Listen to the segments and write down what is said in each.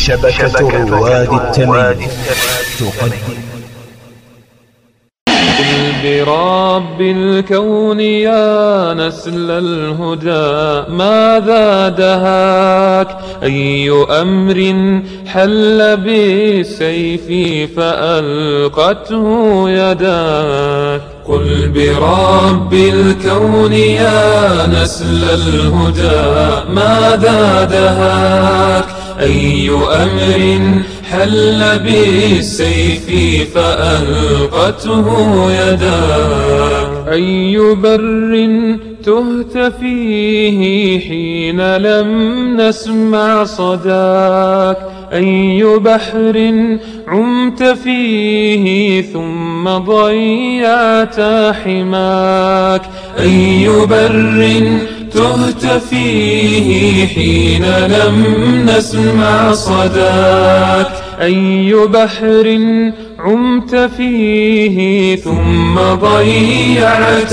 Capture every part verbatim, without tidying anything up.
شبكة رواد التمييز تقدم. قل برب الكون يا نسل الهدى ماذا دهاك؟ أي أمر حل بالسيف فألقته يداك؟ قل برب الكون يا نسل الهدى ماذا دهاك؟ أي أمر حل بالسيف فألقته يداك؟ أي بر تهت فيه حين لم نسمع صداك؟ أي بحر عمت فيه ثم ضيعت حماك؟ أي بر تهت فيه حين لم نسمع صداك؟ أي بحر عمت فيه ثم ضيعت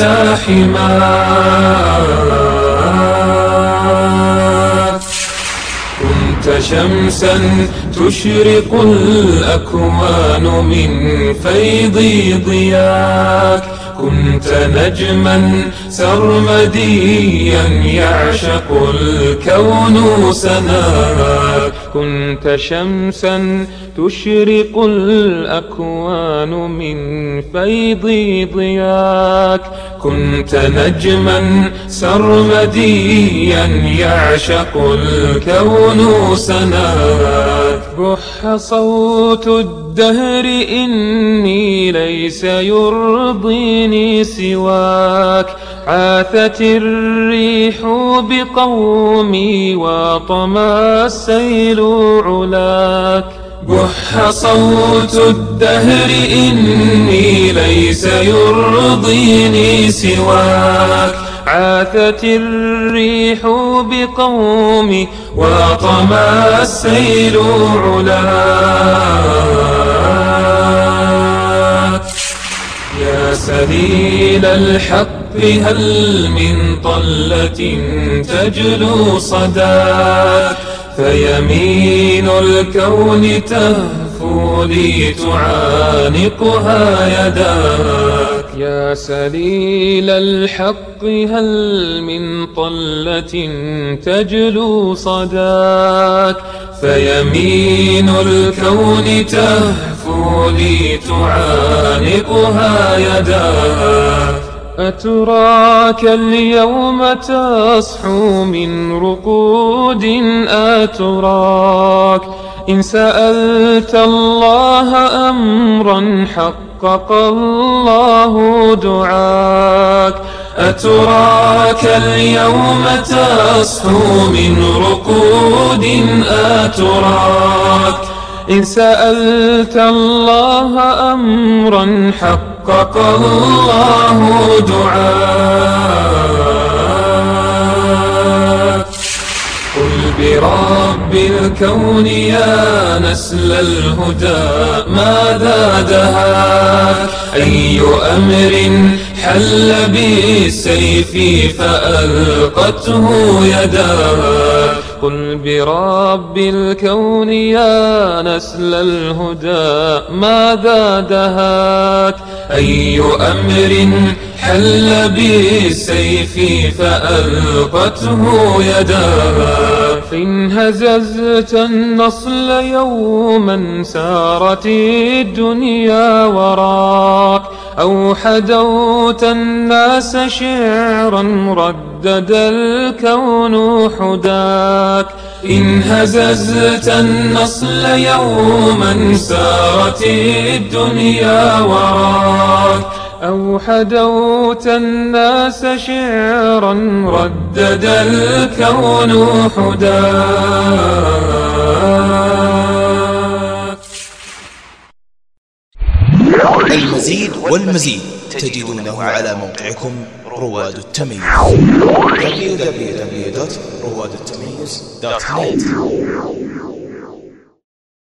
حماك؟ كنت شمسا تشرق الأكوان من فيض ضياك، كنت نجما سرمديا يعشق الكون سناك، كنت شمسا تشرق الأكوان من فيض ضياك، كنت نجما سرمديا يعشق الكون سناك. بح صوت الدهر إني ليس يرضيني سواك، عاثت الريح بقومي وطمى السيل علاك. بح صوت الدهر إني ليس يرضيني سواك، عاثت الريح بقومي وطمى السيل علاك. يا سبيل الحق هل من طلة تجلو صداك؟ فيمين الكون تهفو لي تعانقها يداك. يا سليل الحق هل من طلة تجلو صداك؟ فيمين الكون تهفو لي تعانقها يداك. أتراك اليوم تصحو من رقود؟ أتراك إن سألت الله أمرا حقق الله دعاك؟ أتراك اليوم تصحو من رقود؟ أتراك إن سألت الله أمرا حقق الله دعاك. قل برب الكون يا نسل الهدى ماذا دهاك؟ أي أمر حل بالسيف فألقته يداك؟ قل برب الكون يا نسل الهدى ماذا دهاك؟ أي أمر حل بالسيف فألقته يداك؟ إن هززت النصل يوما سارت الدنيا وراك، أو حدوت الناس شعرا ردد الكون حداك. إن هززت النصل يوما سارت الدنيا وراك، أو حدوت الناس شعرا ردد الكون حداك. المزيد والمزيد تجدونه على موقعكم رواد التمييز دبليو دبليو دبليو دوت رواد التمييز دوت نت.